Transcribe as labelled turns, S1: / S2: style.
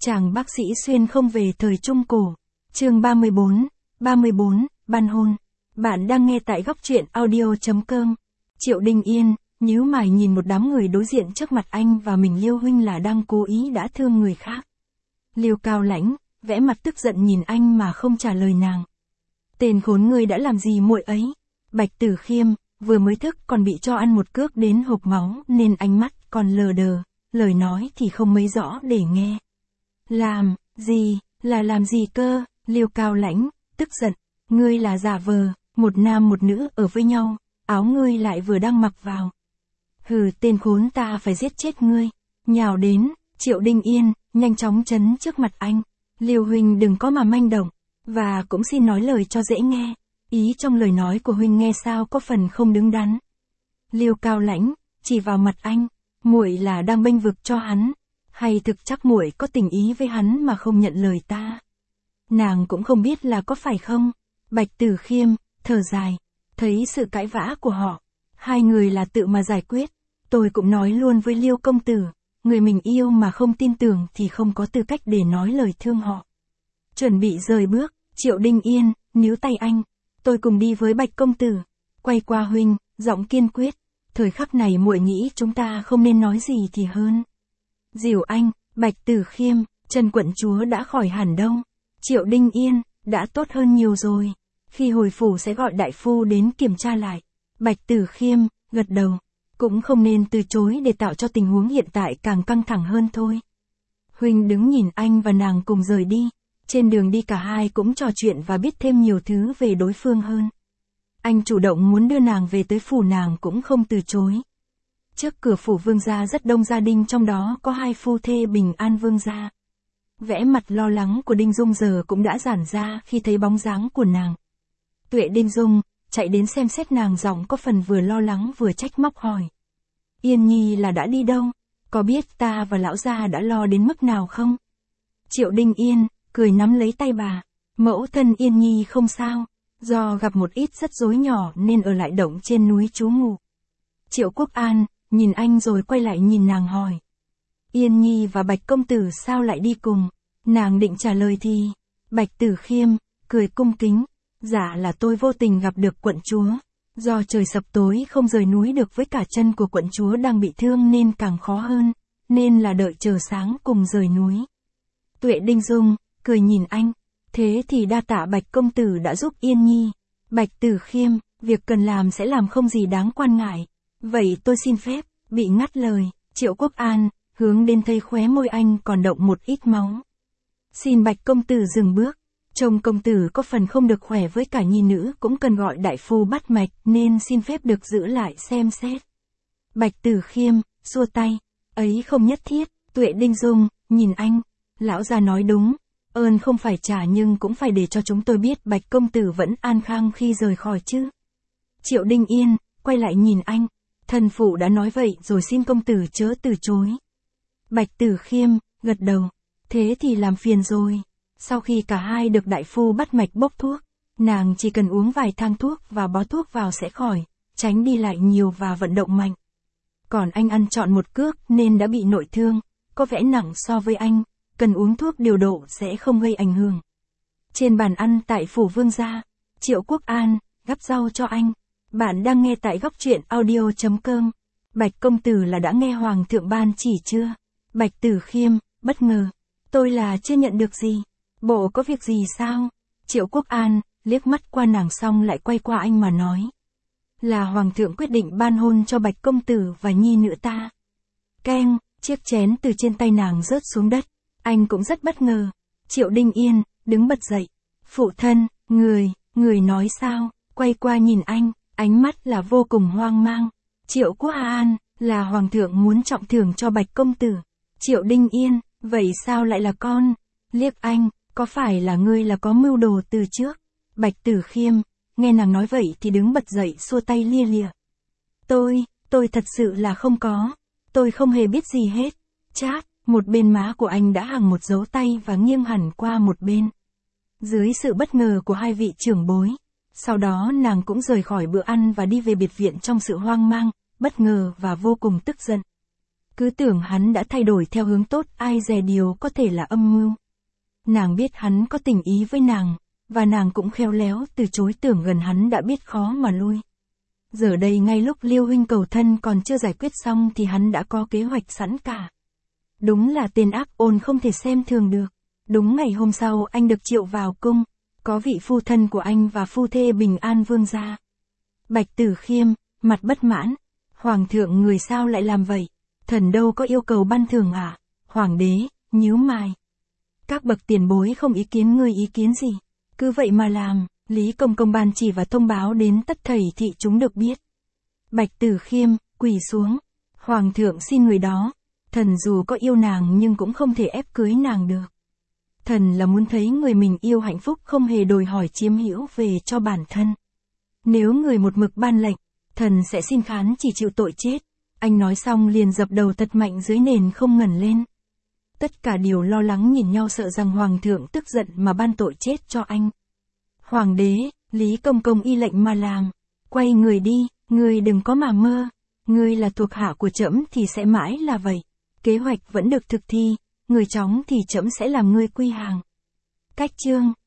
S1: Chàng bác sĩ xuyên không về thời Trung Cổ. Chương 34, ban hôn. Bạn đang nghe tại góc truyện audio.com. Triệu Đình Yên, nhíu mày nhìn một đám người đối diện trước mặt anh và mình. Liêu huynh là đang cố ý đã thương người khác. Liêu Cao Lãnh, vẽ mặt tức giận nhìn anh mà không trả lời nàng. Tên khốn ngươi đã làm gì muội ấy? Bạch Tử Khiêm, vừa mới thức còn bị cho ăn một cước đến hộc máu nên ánh mắt còn lờ đờ, lời nói thì không mấy rõ để nghe. Làm gì, là làm gì cơ? Liêu Cao Lãnh, tức giận, ngươi là giả vờ, một nam một nữ ở với nhau, áo ngươi lại vừa đang mặc vào. Hừ, tên khốn, ta phải giết chết ngươi. Nhào đến, Triệu Đình Yên, nhanh chóng chắn trước mặt anh. Liêu huynh đừng có mà manh động, và cũng xin nói lời cho dễ nghe. Ý trong lời nói của huynh nghe sao có phần không đứng đắn. Liêu Cao Lãnh, chỉ vào mặt anh, muội là đang bênh vực cho hắn, hay thực chắc muội có tình ý với hắn mà không nhận lời ta? Nàng cũng không biết là có phải không? Bạch Tử Khiêm, thở dài, thấy sự cãi vã của họ, hai người là tự mà giải quyết. Tôi cũng nói luôn với Liêu công tử, người mình yêu mà không tin tưởng thì không có tư cách để nói lời thương họ. Chuẩn bị rời bước, Triệu Đình Yên, níu tay anh, tôi cùng đi với Bạch công tử. Quay qua huynh, giọng kiên quyết, thời khắc này muội nghĩ chúng ta không nên nói gì thì hơn. Dìu anh, Bạch Tử Khiêm, Trần quận chúa đã khỏi hẳn đâu? Triệu Đình Yên, đã tốt hơn nhiều rồi. Khi hồi phủ sẽ gọi đại phu đến kiểm tra lại. Bạch Tử Khiêm, gật đầu. Cũng không nên từ chối để tạo cho tình huống hiện tại càng căng thẳng hơn thôi. Huynh đứng nhìn anh và nàng cùng rời đi. Trên đường đi cả hai cũng trò chuyện và biết thêm nhiều thứ về đối phương hơn. Anh chủ động muốn đưa nàng về tới phủ, nàng cũng không từ chối. Trước cửa phủ Vương gia rất đông gia đình, trong đó có hai phu thê Bình An Vương gia. Vẻ mặt lo lắng của Đinh Dung giờ cũng đã giãn ra khi thấy bóng dáng của nàng. Tuệ Đinh Dung chạy đến xem xét nàng, giọng có phần vừa lo lắng vừa trách móc hỏi. Yên Nhi là đã đi đâu? Có biết ta và lão gia đã lo đến mức nào không? Triệu Đình Yên cười nắm lấy tay bà. Mẫu thân Yên Nhi không sao, do gặp một ít rắc rối nhỏ nên ở lại động trên núi trú ngụ. Triệu Quốc An nhìn anh rồi quay lại nhìn nàng hỏi. Yên Nhi và Bạch công tử sao lại đi cùng? Nàng định trả lời thì Bạch Tử Khiêm cười cung kính. Dạ là tôi vô tình gặp được quận chúa. Do trời sập tối không rời núi được với cả chân của quận chúa đang bị thương nên càng khó hơn, nên là đợi chờ sáng cùng rời núi. Tuệ Đinh Dung cười nhìn anh. Thế thì đa tạ Bạch công tử đã giúp Yên Nhi. Bạch Tử Khiêm, việc cần làm sẽ làm, không gì đáng quan ngại. Vậy tôi xin phép. Bị ngắt lời, Triệu Quốc An hướng đến thấy khóe môi anh còn động một ít máu. Xin Bạch công tử dừng bước. Chồng công tử có phần không được khỏe, với cả nhi nữ cũng cần gọi đại phu bắt mạch, nên xin phép được giữ lại xem xét. Bạch Tử Khiêm xua tay, ấy không nhất thiết. Tuệ Đinh Dung nhìn anh, lão già nói đúng, ơn không phải trả nhưng cũng phải để cho chúng tôi biết Bạch công tử vẫn an khang khi rời khỏi chứ. Triệu Đình Yên quay lại nhìn anh, thần phụ đã nói vậy rồi, xin công tử chớ từ chối. Bạch Tử Khiêm gật đầu, thế thì làm phiền rồi. Sau khi cả hai được đại phu bắt mạch bốc thuốc, nàng chỉ cần uống vài thang thuốc và bó thuốc vào sẽ khỏi, tránh đi lại nhiều và vận động mạnh. Còn anh ăn trọn một cước nên đã bị nội thương, có vẻ nặng so với anh, cần uống thuốc điều độ sẽ không gây ảnh hưởng. Trên bàn ăn tại phủ Vương gia, Triệu Quốc An gắp rau cho anh. Bạn đang nghe tại góc truyện audio.com. Bạch công tử là đã nghe hoàng thượng ban chỉ chưa? Bạch Tử Khiêm bất ngờ, tôi là chưa nhận được gì. Bộ có việc gì sao? Triệu Quốc An liếc mắt qua nàng xong lại quay qua anh mà nói. Là hoàng thượng quyết định ban hôn cho Bạch công tử và nhi nữ ta. Keng, chiếc chén từ trên tay nàng rớt xuống đất. Anh cũng rất bất ngờ. Triệu Đình Yên đứng bật dậy. Phụ thân, người nói sao? Quay qua nhìn anh, ánh mắt là vô cùng hoang mang. Triệu Quốc An, là hoàng thượng muốn trọng thưởng cho Bạch công tử. Triệu Đình Yên, vậy sao lại là con? Liếc anh, có phải là ngươi là có mưu đồ từ trước? Bạch Tử Khiêm nghe nàng nói vậy thì đứng bật dậy xua tay lia lịa. Tôi thật sự là không có. Tôi không hề biết gì hết. Chát, một bên má của anh đã hằn một dấu tay và nghiêng hẳn qua một bên. Dưới sự bất ngờ của hai vị trưởng bối, sau đó nàng cũng rời khỏi bữa ăn và đi về biệt viện trong sự hoang mang, bất ngờ và vô cùng tức giận. cứ tưởng hắn đã thay đổi theo hướng tốt, ai dè điều có thể là âm mưu. Nàng biết hắn có tình ý với nàng, và nàng cũng khéo léo từ chối, tưởng gần hắn đã biết khó mà lui. Giờ đây ngay lúc Liêu huynh cầu thân còn chưa giải quyết xong thì hắn đã có kế hoạch sẵn cả. Đúng là tên ác ôn không thể xem thường được. Đúng ngày hôm sau anh được triệu vào cung, có vị phu thân của anh và phu thê Bình An Vương gia. Bạch Tử Khiêm, mặt bất mãn. Hoàng thượng người sao lại làm vậy? Thần đâu có yêu cầu ban thưởng à? Hoàng đế, nhíu mày. Các bậc tiền bối không ý kiến, ngươi ý kiến gì? Cứ vậy mà làm. Lý Công Công ban chỉ và thông báo đến tất thảy thị chúng được biết. Bạch Tử Khiêm, quỳ xuống. Hoàng thượng xin người đó. Thần dù có yêu nàng nhưng cũng không thể ép cưới nàng được. Thần là muốn thấy người mình yêu hạnh phúc, không hề đòi hỏi chiếm hữu về cho bản thân. Nếu người một mực ban lệnh, thần sẽ xin khán chỉ chịu tội chết. Anh nói xong liền dập đầu thật mạnh dưới nền không ngẩng lên. Tất cả đều lo lắng nhìn nhau, sợ rằng hoàng thượng tức giận mà ban tội chết cho anh. Hoàng đế, Lý Công Công y lệnh mà làm. Quay người đi, ngươi đừng có mà mơ. Ngươi là thuộc hạ của trẫm thì sẽ mãi là vậy. Kế hoạch vẫn được thực thi, người chóng thì trẫm sẽ làm ngươi quy hàng. Cách chương